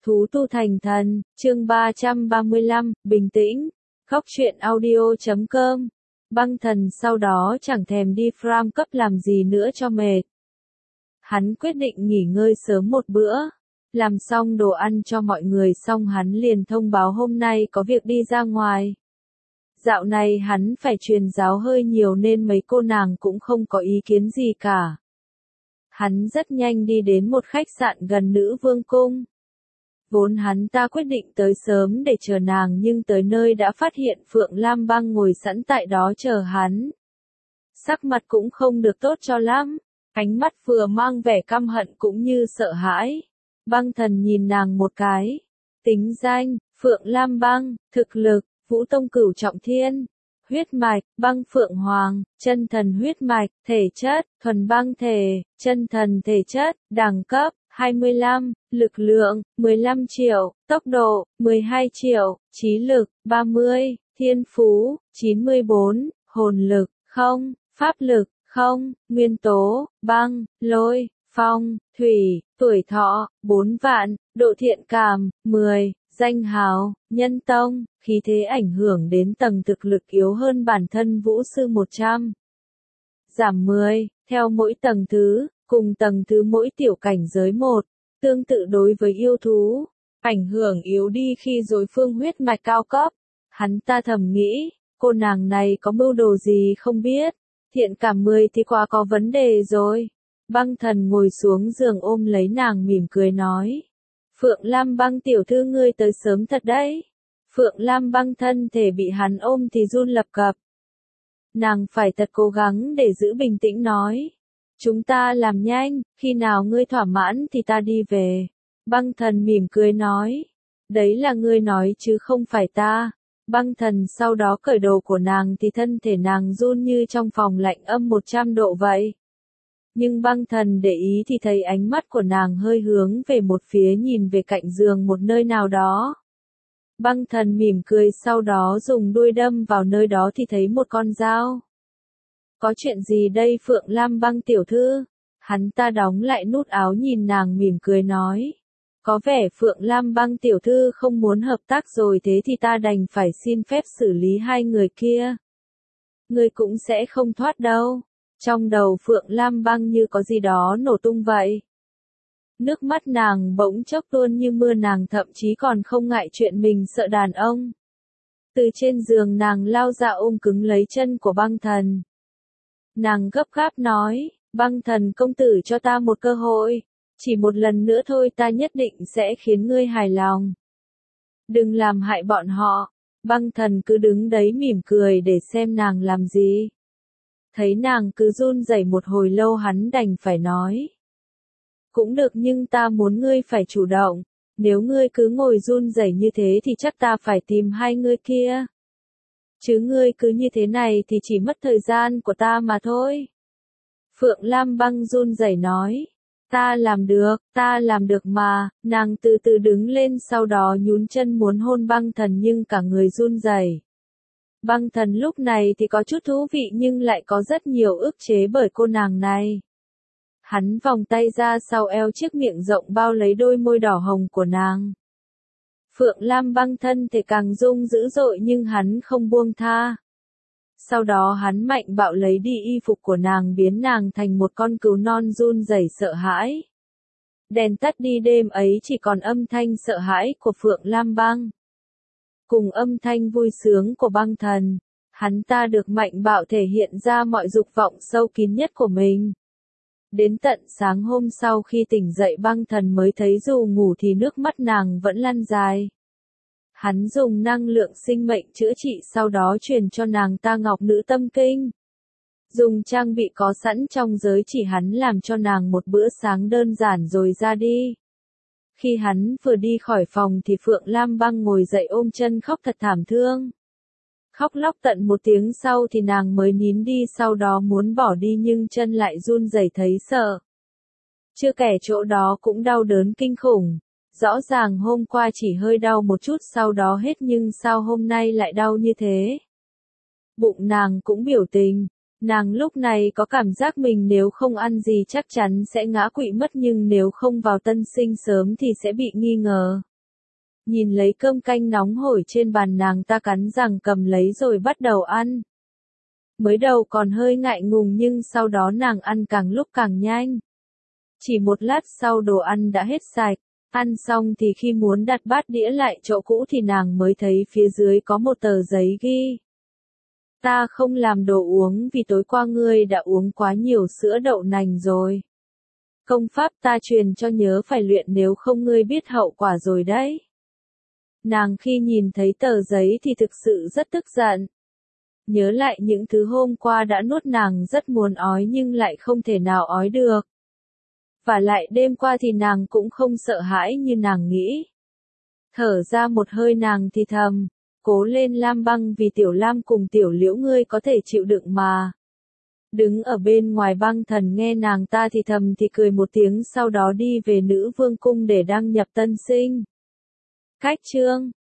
Thú tu thành thần, chương 335, bình tĩnh, khóc chuyện audio.com. Băng thần sau đó chẳng thèm đi farm cấp làm gì nữa cho mệt. Hắn quyết định nghỉ ngơi sớm một bữa. Làm xong đồ ăn cho mọi người xong hắn liền thông báo hôm nay có việc đi ra ngoài. Dạo này hắn phải truyền giáo hơi nhiều nên mấy cô nàng cũng không có ý kiến gì cả. Hắn rất nhanh đi đến một khách sạn gần Nữ Vương Cung. Vốn hắn ta quyết định tới sớm để chờ nàng nhưng tới nơi đã phát hiện Phượng Lam Băng ngồi sẵn tại đó chờ hắn. Sắc mặt cũng không được tốt cho lắm, ánh mắt vừa mang vẻ căm hận cũng như sợ hãi. Băng thần nhìn nàng một cái. Tính danh, Phượng Lam Băng, thực lực, Vũ Tông Cửu Trọng Thiên. Huyết mạch, Băng Phượng Hoàng, chân thần huyết mạch, thể chất, thuần băng thể, chân thần thể chất, đẳng cấp, 25, lực lượng, 15 triệu, tốc độ, 12 triệu, trí lực, 30, thiên phú, 94, hồn lực, 0, pháp lực, 0, nguyên tố, băng, lôi, phong, thủy, tuổi thọ, 4 vạn, độ thiện cảm, 10, danh hào, nhân tông, khí thế ảnh hưởng đến tầng thực lực yếu hơn bản thân vũ sư 100. Giảm 10, theo mỗi tầng thứ, cùng tầng thứ mỗi tiểu cảnh giới 1, tương tự đối với yêu thú, ảnh hưởng yếu đi khi đối phương huyết mạch cao cấp. Hắn ta thầm nghĩ, cô nàng này có mưu đồ gì không biết, thiện cảm 10 thì quá có vấn đề rồi. Băng thần ngồi xuống giường ôm lấy nàng mỉm cười nói. Phượng Lam Băng tiểu thư ngươi tới sớm thật đấy. Phượng Lam Băng thân thể bị hắn ôm thì run lập cập. Nàng phải thật cố gắng để giữ bình tĩnh nói. Chúng ta làm nhanh, khi nào ngươi thỏa mãn thì ta đi về. Băng thần mỉm cười nói. Đấy là ngươi nói chứ không phải ta. Băng thần sau đó cởi đồ của nàng thì thân thể nàng run như trong phòng lạnh âm 100 độ vậy. Nhưng băng thần để ý thì thấy ánh mắt của nàng hơi hướng về một phía nhìn về cạnh giường một nơi nào đó. Băng thần mỉm cười sau đó dùng đuôi đâm vào nơi đó thì thấy một con dao. Có chuyện gì đây Phượng Lam Băng tiểu thư? Hắn ta đóng lại nút áo nhìn nàng mỉm cười nói. Có vẻ Phượng Lam Băng tiểu thư không muốn hợp tác rồi thế thì ta đành phải xin phép xử lý hai người kia. Ngươi cũng sẽ không thoát đâu. Trong đầu Phượng Lam Băng như có gì đó nổ tung vậy. Nước mắt nàng bỗng chốc tuôn như mưa nàng thậm chí còn không ngại chuyện mình sợ đàn ông. Từ trên giường nàng lao ra ôm cứng lấy chân của băng thần. Nàng gấp gáp nói, băng thần công tử cho ta một cơ hội. Chỉ một lần nữa thôi ta nhất định sẽ khiến ngươi hài lòng. Đừng làm hại bọn họ. Băng thần cứ đứng đấy mỉm cười để xem nàng làm gì. Thấy nàng cứ run rẩy một hồi lâu hắn đành phải nói. Cũng được nhưng ta muốn ngươi phải chủ động. Nếu ngươi cứ ngồi run rẩy như thế thì chắc ta phải tìm hai ngươi kia. Chứ ngươi cứ như thế này thì chỉ mất thời gian của ta mà thôi. Phượng Lam Băng run rẩy nói. Ta làm được mà. Nàng từ từ đứng lên sau đó nhún chân muốn hôn băng thần nhưng cả người run rẩy. Băng thần lúc này thì có chút thú vị nhưng lại có rất nhiều ức chế bởi cô nàng này. Hắn vòng tay ra sau eo chiếc miệng rộng bao lấy đôi môi đỏ hồng của nàng. Phượng Lam Băng thân thể càng rung dữ dội nhưng hắn không buông tha. Sau đó hắn mạnh bạo lấy đi y phục của nàng biến nàng thành một con cừu non run rẩy sợ hãi. Đèn tắt đi đêm ấy chỉ còn âm thanh sợ hãi của Phượng Lam Băng. Cùng âm thanh vui sướng của băng thần, hắn ta được mạnh bạo thể hiện ra mọi dục vọng sâu kín nhất của mình. Đến tận sáng hôm sau khi tỉnh dậy băng thần mới thấy dù ngủ thì nước mắt nàng vẫn lăn dài. Hắn dùng năng lượng sinh mệnh chữa trị sau đó truyền cho nàng ta ngọc nữ tâm kinh. Dùng trang bị có sẵn trong giới chỉ hắn làm cho nàng một bữa sáng đơn giản rồi ra đi. Khi hắn vừa đi khỏi phòng thì Phượng Lam Băng ngồi dậy ôm chân khóc thật thảm thương. Khóc lóc tận một tiếng sau thì nàng mới nín đi sau đó muốn bỏ đi nhưng chân lại run rẩy thấy sợ. Chưa kể chỗ đó cũng đau đớn kinh khủng. Rõ ràng hôm qua chỉ hơi đau một chút sau đó hết nhưng sao hôm nay lại đau như thế. Bụng nàng cũng biểu tình. Nàng lúc này có cảm giác mình nếu không ăn gì chắc chắn sẽ ngã quỵ mất nhưng nếu không vào tân sinh sớm thì sẽ bị nghi ngờ. Nhìn lấy cơm canh nóng hổi trên bàn, nàng ta cắn răng cầm lấy rồi bắt đầu ăn. Mới đầu còn hơi ngại ngùng nhưng sau đó nàng ăn càng lúc càng nhanh. Chỉ một lát sau đồ ăn đã hết sạch. Ăn xong thì khi muốn đặt bát đĩa lại chỗ cũ thì nàng mới thấy phía dưới có một tờ giấy ghi. Ta không làm đồ uống vì tối qua ngươi đã uống quá nhiều sữa đậu nành rồi. Công pháp ta truyền cho nhớ phải luyện, nếu không ngươi biết hậu quả rồi đấy. Nàng khi nhìn thấy tờ giấy thì thực sự rất tức giận. Nhớ lại những thứ hôm qua đã nuốt, nàng rất muốn ói nhưng lại không thể nào ói được. Và lại đêm qua thì nàng cũng không sợ hãi như nàng nghĩ. Thở ra một hơi nàng thì thầm, cố lên Lam Băng, vì Tiểu Lam cùng Tiểu Liễu ngươi có thể chịu đựng mà. Đứng ở bên ngoài Băng Thần nghe nàng ta thì thầm thì cười một tiếng, sau đó đi về Nữ Vương cung để đăng nhập tân sinh. Cách chương